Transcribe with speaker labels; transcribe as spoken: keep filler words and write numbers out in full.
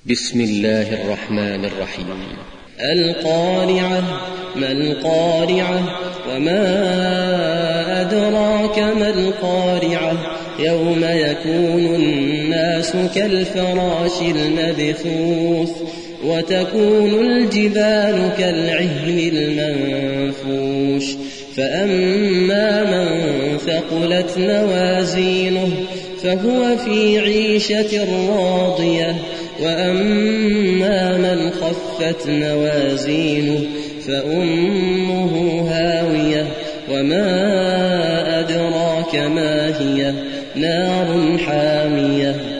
Speaker 1: بسم الله الرحمن الرحيم.
Speaker 2: القارعة. ما القارعة؟ وما أدراك ما القارعة؟ يوم يكون الناس كالفراش المبثوث وتكون الجبال كالعهن المنفوش فأما من ثقلت موازينه فهو في عيشة راضية وأما من خفت موازينه فأمه هاوية وما أدراك ما هي نار حامية.